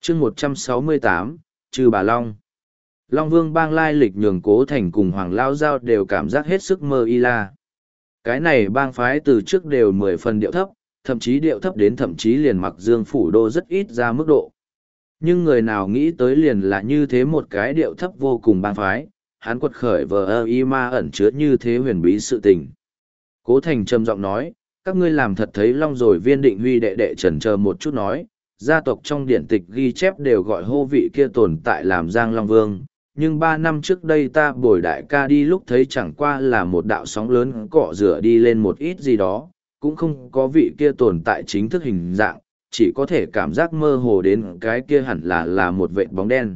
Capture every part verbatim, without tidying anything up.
chương một trăm sáu mươi tám, Trừ Bà Long. Long Vương bang lai lịch nhường Cố Thành cùng Hoàng Lao Giao đều cảm giác hết sức mơ y la. Cái này bang phái từ trước đều mười phần điệu thấp, thậm chí điệu thấp đến thậm chí liền mặc dương phủ đô rất ít ra mức độ. Nhưng người nào nghĩ tới liền là như thế một cái điệu thấp vô cùng bang phái, hắn quật khởi vờ ơ y ma ẩn chứa như thế huyền bí sự tình. Cố Thành trầm giọng nói, các ngươi làm thật thấy long rồi. Viên Định Huy đệ đệ chần chờ một chút nói, gia tộc trong điển tịch ghi chép đều gọi hô vị kia tồn tại làm Giang Long Vương, nhưng ba năm trước đây ta bồi đại ca đi lúc thấy chẳng qua là một đạo sóng lớn cọ rửa đi lên một ít gì đó, cũng không có vị kia tồn tại chính thức hình dạng, chỉ có thể cảm giác mơ hồ đến cái kia hẳn là là một vệt bóng đen.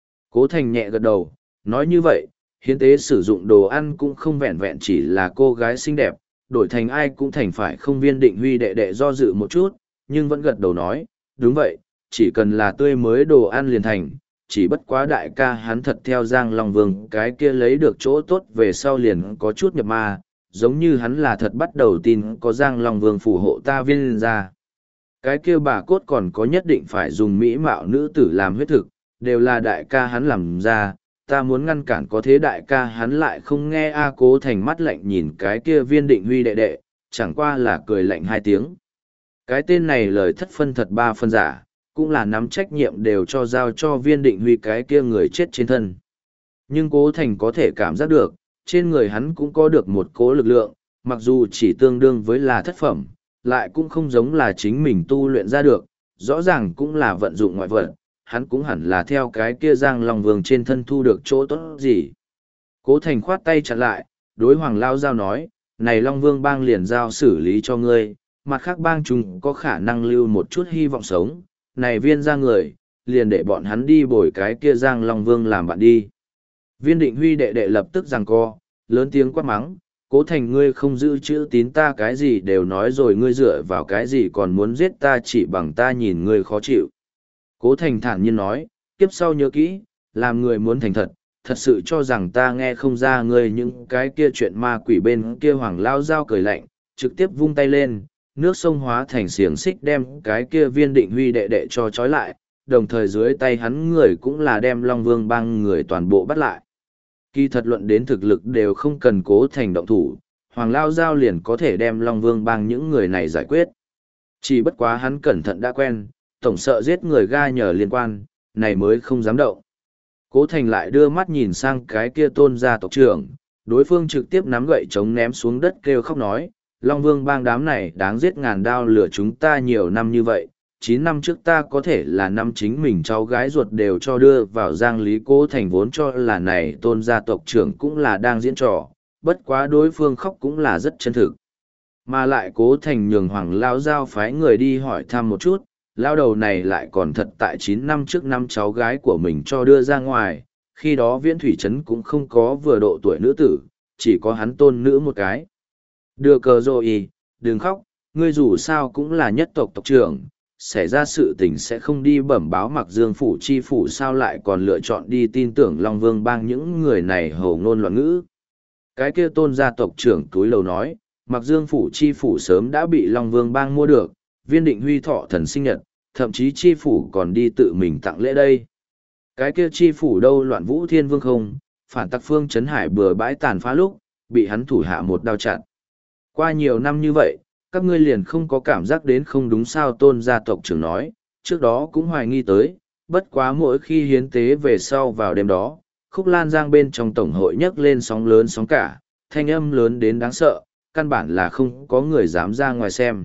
Cố Thành nhẹ gật đầu, nói như vậy, hiến tế sử dụng đồ ăn cũng không vẹn vẹn chỉ là cô gái xinh đẹp, đổi thành ai cũng thành phải không. Viên Định Huy đệ đệ do dự một chút, nhưng vẫn gật đầu nói, đúng vậy, chỉ cần là tươi mới đồ ăn liền thành, chỉ bất quá đại ca hắn thật theo Giang Long Vương cái kia lấy được chỗ tốt về sau liền có chút nhập ma, giống như hắn là thật bắt đầu tin có Giang Long Vương phù hộ ta Viên ra. Cái kia bà cốt còn có nhất định phải dùng mỹ mạo nữ tử làm huyết thực, đều là đại ca hắn làm ra, ta muốn ngăn cản có thế đại ca hắn lại không nghe. A Cố Thành mắt lạnh nhìn cái kia Viên Định Huy đệ đệ, chẳng qua là cười lạnh hai tiếng. Cái tên này lời thất phân thật ba phân giả, cũng là nắm trách nhiệm đều cho giao cho Viên Định Huy cái kia người chết trên thân. Nhưng Cố Thành có thể cảm giác được, trên người hắn cũng có được một cố lực lượng, mặc dù chỉ tương đương với là thất phẩm, lại cũng không giống là chính mình tu luyện ra được, rõ ràng cũng là vận dụng ngoại vật, hắn cũng hẳn là theo cái kia Giang Long Vương trên thân thu được chỗ tốt gì. Cố Thành khoát tay chặn lại, đối Hoàng Lao Giao nói, này Long Vương bang liền giao xử lý cho ngươi, mặt khác bang chúng có khả năng lưu một chút hy vọng sống, này Viên ra người, liền để bọn hắn đi bồi cái kia Giang Long Vương làm bạn đi. Viên Định Huy đệ đệ lập tức giằng co, lớn tiếng quát mắng, Cố Thành ngươi không giữ chữ tín, ta cái gì đều nói rồi, ngươi dựa vào cái gì còn muốn giết ta, chỉ bằng ta nhìn ngươi khó chịu. Cố Thành thản nhiên nói, kiếp sau nhớ kỹ, làm người muốn thành thật, thật sự cho rằng ta nghe không ra ngươi những cái kia chuyện ma quỷ. Bên kia Hoàng Lao Giao cười lạnh, trực tiếp vung tay lên, nước sông hóa thành xiềng xích đem cái kia Viên Định Huy đệ đệ cho trói lại, đồng thời dưới tay hắn người cũng là đem Long Vương bang người toàn bộ bắt lại. Kỳ thật luận đến thực lực đều không cần Cố Thành động thủ, Hoàng Lao Giao liền có thể đem Long Vương bang những người này giải quyết. Chỉ bất quá hắn cẩn thận đã quen, tổng sợ giết người ga nhờ liên quan, này mới không dám động. Cố Thành lại đưa mắt nhìn sang cái kia Tôn gia tộc trưởng, đối phương trực tiếp nắm gậy chống ném xuống đất kêu khóc nói, Long Vương bang đám này đáng giết ngàn đao lửa chúng ta nhiều năm như vậy, chín năm trước ta có thể là năm chính mình cháu gái ruột đều cho đưa vào Giang Lý. Cố Thành vốn cho là này Tôn gia tộc trưởng cũng là đang diễn trò, bất quá đối phương khóc cũng là rất chân thực. Mà lại Cố Thành nhường Hoàng Lao Giao phái người đi hỏi thăm một chút, lao đầu này lại còn thật tại chín năm trước năm cháu gái của mình cho đưa ra ngoài, khi đó Viễn Thủy Trấn cũng không có vừa độ tuổi nữ tử, chỉ có hắn tôn nữ một cái. Đưa cờ rồi, đừng khóc, ngươi dù sao cũng là nhất tộc tộc trưởng, xảy ra sự tình sẽ không đi bẩm báo Mặc Dương phủ chi phủ, sao lại còn lựa chọn đi tin tưởng Long Vương bang những người này hầu ngôn loạn ngữ. Cái kia Tôn gia tộc trưởng túi lầu nói, Mặc Dương phủ chi phủ sớm đã bị Long Vương bang mua được, Viên Định Huy thọ thần sinh nhật, thậm chí chi phủ còn đi tự mình tặng lễ đây. Cái kia chi phủ đâu loạn vũ thiên vương không, phản tặc phương Trấn Hải bừa bãi tàn phá lúc, bị hắn thủ hạ một đao chặn. Qua nhiều năm như vậy, các ngươi liền không có cảm giác đến không đúng sao? Tôn gia tộc trưởng nói, trước đó cũng hoài nghi tới, bất quá mỗi khi hiến tế về sau vào đêm đó, Khúc Lan Giang bên trong tổng hội nhấc lên sóng lớn sóng cả, thanh âm lớn đến đáng sợ, căn bản là không có người dám ra ngoài xem.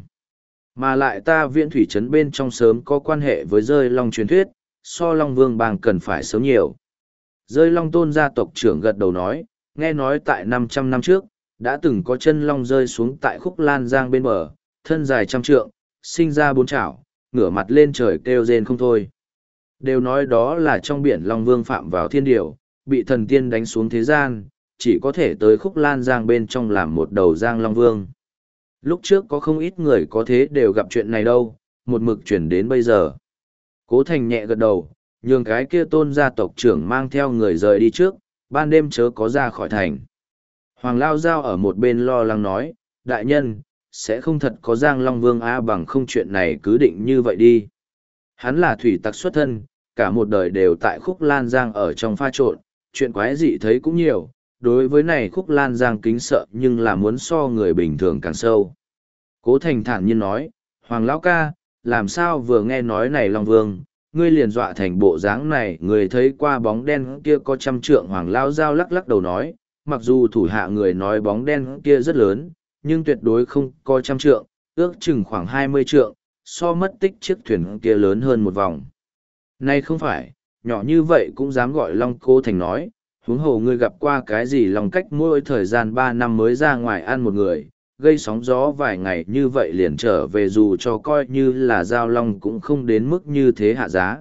Mà lại ta Viễn Thủy Trấn bên trong sớm có quan hệ với rơi long truyền thuyết, so Long Vương bang cần phải sớm nhiều. Rơi long Tôn gia tộc trưởng gật đầu nói, nghe nói tại năm trăm năm trước, đã từng có chân long rơi xuống tại Khúc Lan Giang bên bờ, thân dài trăm trượng, sinh ra bốn chảo, ngửa mặt lên trời kêu rên không thôi. Đều nói đó là trong biển Long Vương phạm vào thiên điều, bị thần tiên đánh xuống thế gian, chỉ có thể tới Khúc Lan Giang bên trong làm một đầu Giang Long Vương. Lúc trước có không ít người có thế đều gặp chuyện này đâu, một mực chuyển đến bây giờ. Cố Thành nhẹ gật đầu, nhường cái kia Tôn gia tộc trưởng mang theo người rời đi trước, ban đêm chớ có ra khỏi thành. Hoàng Lao Giao ở một bên lo lắng nói, đại nhân, sẽ không thật có Giang Long Vương A, bằng không chuyện này cứ định như vậy đi. Hắn là thủy tặc xuất thân, cả một đời đều tại Khúc Lan Giang ở trong pha trộn, chuyện quái dị thấy cũng nhiều, đối với này Khúc Lan Giang kính sợ nhưng là muốn so người bình thường càng sâu. Cố Thành thản nhiên nói, Hoàng lão ca, làm sao vừa nghe nói này Long Vương, ngươi liền dọa thành bộ dáng này, người thấy qua bóng đen kia có trăm trượng. Hoàng lão giao lắc lắc đầu nói, mặc dù thủ hạ người nói bóng đen kia rất lớn, nhưng tuyệt đối không có trăm trượng, ước chừng khoảng hai mươi trượng, so mất tích chiếc thuyền kia lớn hơn một vòng. Nay không phải, nhỏ như vậy cũng dám gọi Long. Cố Thành nói, huống hồ ngươi gặp qua cái gì Long cách mỗi thời gian ba năm mới ra ngoài ăn một người, gây sóng gió vài ngày như vậy liền trở về, dù cho coi như là giao long cũng không đến mức như thế hạ giá.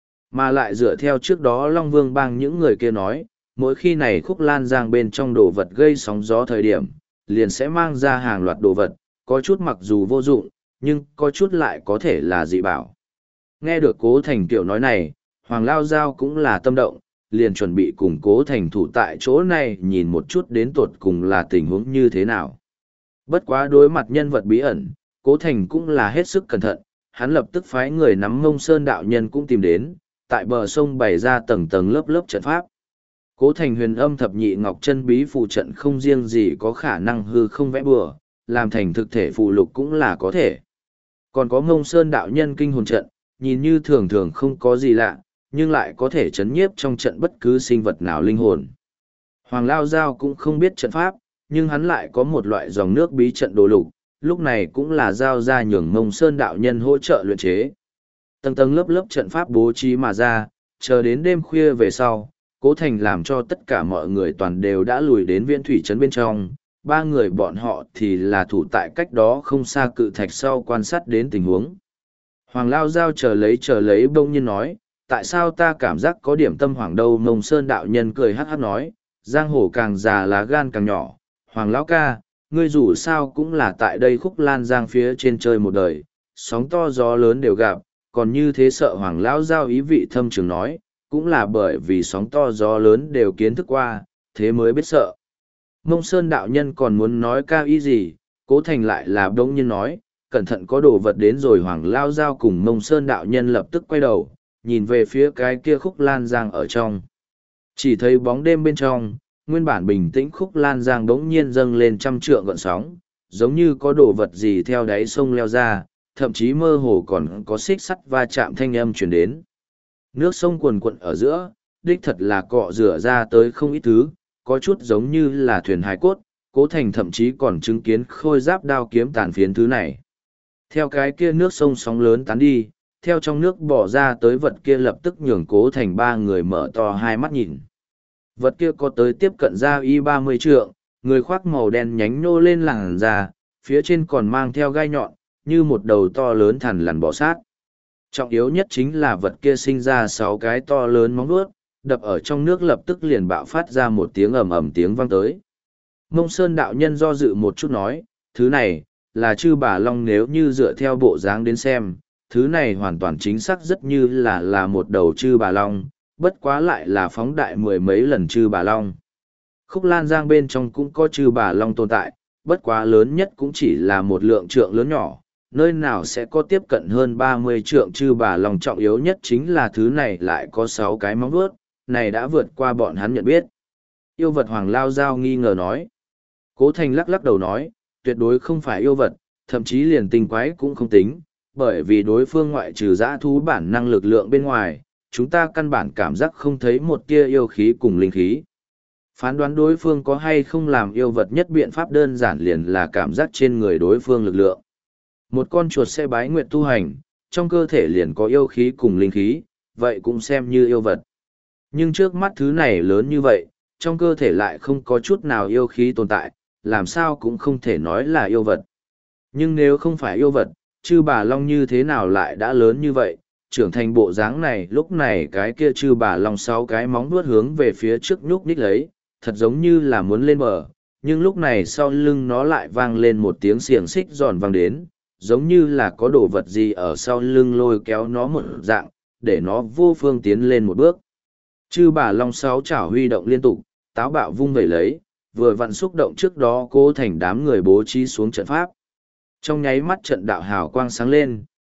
Mà lại dựa theo trước đó Long Vương bang những người kia nói, mỗi khi này Khúc Lan Giang bên trong đồ vật gây sóng gió thời điểm, liền sẽ mang ra hàng loạt đồ vật, có chút mặc dù vô dụng, nhưng có chút lại có thể là dị bảo. Nghe được Cố Thành kiểu nói này, Hoàng Lao Giao cũng là tâm động, liền chuẩn bị cùng Cố Thành thủ tại chỗ này nhìn một chút đến tột cùng là tình huống như thế nào. Bất quá đối mặt nhân vật bí ẩn, Cố Thành cũng là hết sức cẩn thận, hắn lập tức phái người nắm Mông Sơn đạo nhân cũng tìm đến, tại bờ sông bày ra tầng tầng lớp lớp trận pháp. Cố Thành huyền âm thập nhị ngọc chân bí phù trận không riêng gì có khả năng hư không vẽ bừa, làm thành thực thể phù lục cũng là có thể. Còn có Mông Sơn đạo nhân kinh hồn trận, nhìn như thường thường không có gì lạ, nhưng lại có thể chấn nhiếp trong trận bất cứ sinh vật nào linh hồn. Hoàng Lao Giao cũng không biết trận pháp, nhưng hắn lại có một loại dòng nước bí trận đồ lục, lúc này cũng là giao ra nhường Mông Sơn đạo nhân hỗ trợ luyện chế. Tầng tầng lớp lớp trận pháp bố trí mà ra, chờ đến đêm khuya về sau, Cố Thành làm cho tất cả mọi người toàn đều đã lùi đến viễn thủy trấn bên trong, ba người bọn họ thì là thủ tại cách đó không xa cự thạch sau quan sát đến tình huống. Hoàng Lao Giao chờ lấy chờ lấy bỗng nhiên nói, tại sao ta cảm giác có điểm tâm hoàng đâu? Mông Sơn đạo nhân cười hát hát nói, giang hồ càng già lá gan càng nhỏ, Hoàng Lão ca, ngươi dù sao cũng là tại đây Khúc Lan Giang phía trên chơi một đời, sóng to gió lớn đều gặp, còn như thế sợ? Hoàng Lão Giao ý vị thâm trường nói, cũng là bởi vì sóng to gió lớn đều kiến thức qua, thế mới biết sợ. Mông Sơn đạo nhân còn muốn nói cao ý gì, Cố Thành lại là đống nhiên nói, cẩn thận có đồ vật đến rồi. Hoàng Lao Giao cùng Mông Sơn đạo nhân lập tức quay đầu, nhìn về phía cái kia Khúc Lan Giang ở trong. Chỉ thấy bóng đêm bên trong, nguyên bản bình tĩnh Khúc Lan Giang đống nhiên dâng lên trăm trượng gợn sóng, giống như có đồ vật gì theo đáy sông leo ra, thậm chí mơ hồ còn có xích sắt va chạm thanh âm truyền đến. Nước sông cuồn cuộn ở giữa, đích thật là cọ rửa ra tới không ít thứ, có chút giống như là thuyền hài cốt. Cố Thành thậm chí còn chứng kiến khôi giáp đao kiếm tàn phiến thứ này. Theo cái kia nước sông sóng lớn tán đi, theo trong nước bỏ ra tới vật kia lập tức nhường Cố Thành ba người mở to hai mắt nhìn. Vật kia có tới tiếp cận ra y ba mươi trượng, người khoác màu đen nhánh nhô lên làn da, phía trên còn mang theo gai nhọn, như một đầu to lớn thằn lằn bò sát. Trọng yếu nhất chính là vật kia sinh ra sáu cái to lớn móng vuốt, đập ở trong nước lập tức liền bạo phát ra một tiếng ầm ầm tiếng vang tới. Mông Sơn đạo nhân do dự một chút nói, thứ này, là chư bà long. Nếu như dựa theo bộ dáng đến xem, thứ này hoàn toàn chính xác rất như là là một đầu chư bà long, bất quá lại là phóng đại mười mấy lần chư bà long. Khúc Lan Giang bên trong cũng có chư bà long tồn tại, bất quá lớn nhất cũng chỉ là một lượng trượng lớn nhỏ, nơi nào sẽ có tiếp cận hơn ba mươi trượng chư bà long. Trọng yếu nhất chính là thứ này lại có sáu cái móng vuốt, này đã vượt qua bọn hắn nhận biết. Yêu vật? Hoàng Lao Giao nghi ngờ nói. Cố Thành lắc lắc đầu nói, tuyệt đối không phải yêu vật, thậm chí liền tinh quái cũng không tính, bởi vì đối phương ngoại trừ dã thú bản năng lực lượng bên ngoài, chúng ta căn bản cảm giác không thấy một tia yêu khí cùng linh khí. Phán đoán đối phương có hay không làm yêu vật nhất biện pháp đơn giản liền là cảm giác trên người đối phương lực lượng. Một con chuột sẽ bái nguyệt tu hành, trong cơ thể liền có yêu khí cùng linh khí, vậy cũng xem như yêu vật. Nhưng trước mắt thứ này lớn như vậy, trong cơ thể lại không có chút nào yêu khí tồn tại, làm sao cũng không thể nói là yêu vật. Nhưng nếu không phải yêu vật, chư bà long như thế nào lại đã lớn như vậy, trưởng thành bộ dáng này? Lúc này cái kia chư bà long sáu cái móng vuốt hướng về phía trước nhúc nhích lấy, thật giống như là muốn lên bờ, nhưng lúc này sau lưng nó lại vang lên một tiếng xiềng xích giòn vang đến, giống như là có đồ vật gì ở sau lưng lôi kéo nó một dạng, để nó vô phương tiến lên một bước. Chư bà long sáu chảo huy động liên tục, táo bạo vung vẩy lấy, vừa vặn xúc động trước đó Cố Thành đám người bố trí xuống trận pháp. Trong nháy mắt trận đạo hào quang sáng lên,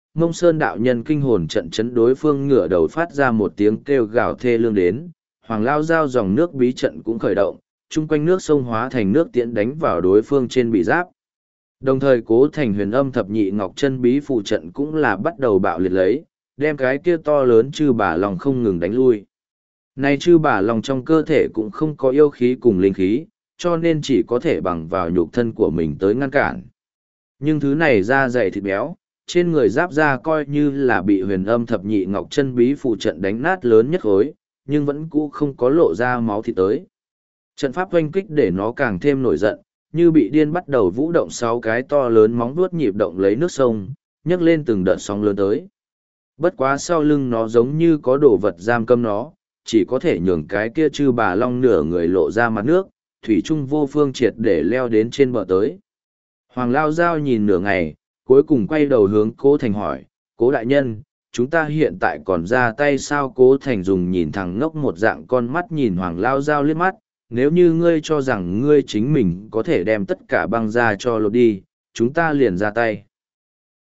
Mông Sơn đạo nhân kinh hồn trận chấn đối phương ngửa đầu phát ra một tiếng kêu gào thê lương đến, Hoàng Lao Giao dòng nước bí trận cũng khởi động, chung quanh nước sông hóa thành nước tiễn đánh vào đối phương trên bị giáp. Đồng thời Cố Thành huyền âm thập nhị ngọc chân bí phù trận cũng là bắt đầu bạo liệt lấy, đem cái kia to lớn chư bà lòng không ngừng đánh lui. Này chư bà lòng trong cơ thể cũng không có yêu khí cùng linh khí, cho nên chỉ có thể bằng vào nhục thân của mình tới ngăn cản. Nhưng thứ này da dày thịt béo, trên người giáp da coi như là bị huyền âm thập nhị ngọc chân bí phù trận đánh nát lớn nhất khối, nhưng vẫn cũ không có lộ ra máu thịt tới. Trận pháp oanh kích để nó càng thêm nổi giận, như bị điên bắt đầu vũ động sáu cái to lớn móng vuốt nhịp động lấy nước sông, nhấc lên từng đợt sóng lớn tới. Bất quá sau lưng nó giống như có đồ vật giam cấm nó, chỉ có thể nhường cái kia chư bà long nửa người lộ ra mặt nước, thủy trung vô phương triệt để leo đến trên bờ tới. Hoàng Lao Giao nhìn nửa ngày, cuối cùng quay đầu hướng Cố Thành hỏi, Cố đại nhân, chúng ta hiện tại còn ra tay sao? Cố Thành dùng nhìn thẳng ngốc một dạng con mắt nhìn Hoàng Lao Giao liếc mắt, nếu như ngươi cho rằng ngươi chính mình có thể đem tất cả băng ra cho lột đi, chúng ta liền ra tay.